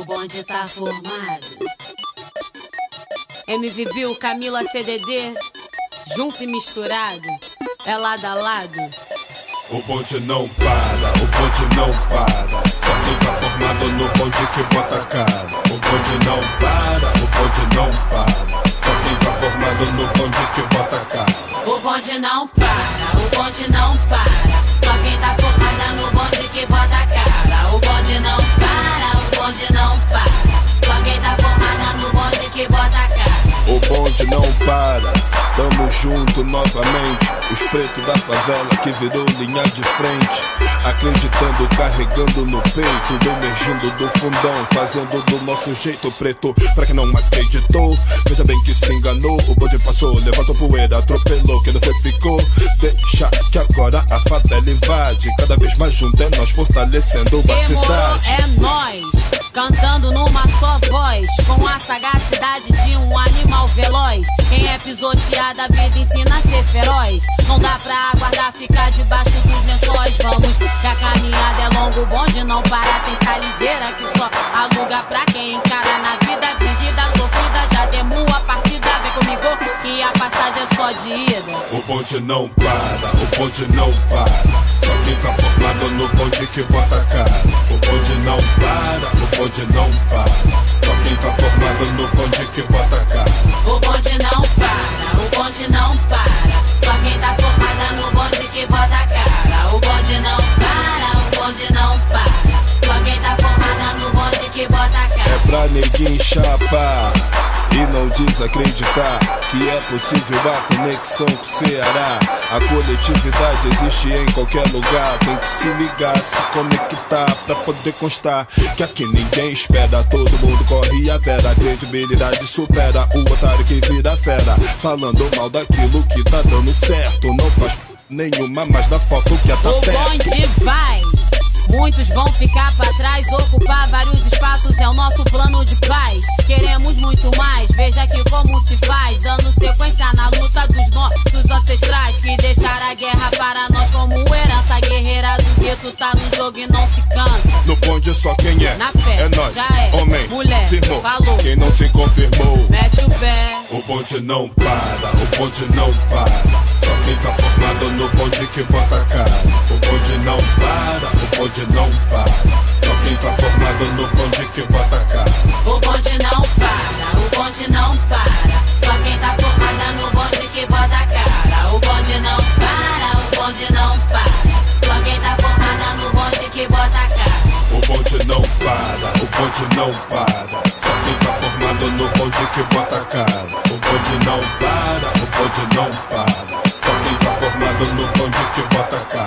bonde tá formado. MVB, Camila CDD, junto e misturado, é lado a lado. O bonde não para, o bonde não para. Só quem tá formado no bonde que bota a cara. O bonde não para, o bonde não para. Só quem tá formado no bonde que bota a cara. O bonde não para, o bonde não para. Só quem tá formada no bonde que bota a cara. O bonde não para, o bonde não para. Só quem tá formada no bonde que bota a cara. O bonde não para, tamo junto novamente. Os pretos da favela que virou linha de frente, acreditando, carregando no peito, emergindo do fundão, fazendo do nosso jeito preto. Pra quem não acreditou, veja bem que se enganou. O bonde passou, levantou poeira, atropelou, quem não foi ficou. Deixa que agora a favela invade, cada vez mais junto é nós fortalecendo a cidade. É nós, cantando numa só voz, com a sagacidade de um animal veloz. Quem é pisoteado a vida ensina a ser feroz. Não dá pra aguardar ficar debaixo dos lençóis. Vamos, que a caminhada é longa, o bonde não para. Tem tá ligeira que só aluga pra quem encara na vida. Vivida, sofrida, já demos a partida. Vem comigo que a passagem é só de ida. O bonde não para, o bonde não para. Só quem tá formado no bonde que bota a cara. O bonde não para, o bonde não para. Só quem tá formado no bonde que bota a cara. O bonde não para, o bonde não para. Só quem tá formada no bonde que bota a cara. O bonde não para, o bonde não para. Só quem tá formada no bonde que bota a cara. É pra neguinho chapar e não desacreditar que é possível a conexão com o Ceará. A coletividade existe em qualquer lugar. Tem que se ligar, se conectar pra poder constar que aqui ninguém espera. Todo mundo corre a vera. A credibilidade supera o otário que vira fera, falando mal daquilo que tá dando certo. Não faz nenhuma mais da foto que a tá o perto. O bonde vai, muitos vão ficar pra trás, ocupar vários espaços é o nosso plano de paz. Queremos muito mais, veja aqui como se faz, dando sequência na luta dos nossos ancestrais, que deixaram a guerra para nós como herança. A guerreira do gueto tá no jogo e não se cansa. No bonde só quem é, na festa, é nós, já é, homem, mulher, firmou, falou, quem não se confirmou, mete o pé. O bonde não para, o bonde não para. Só quem tá formado no bonde que bota a cara. O bonde não para, o bonde não para. Só quem tá formado no bonde que bota a cara. O bonde não para, o bonde não para. Só quem tá formada no bonde que bota a cara. O bonde não para, o bonde não para. Só quem tá formada no bonde que bota a cara. O bonde não para, o bonde não para. Só quem tá formado no bonde que bota a cara. O bonde não para, o bonde não para. Só quem tá formado no bonde que bota a cara.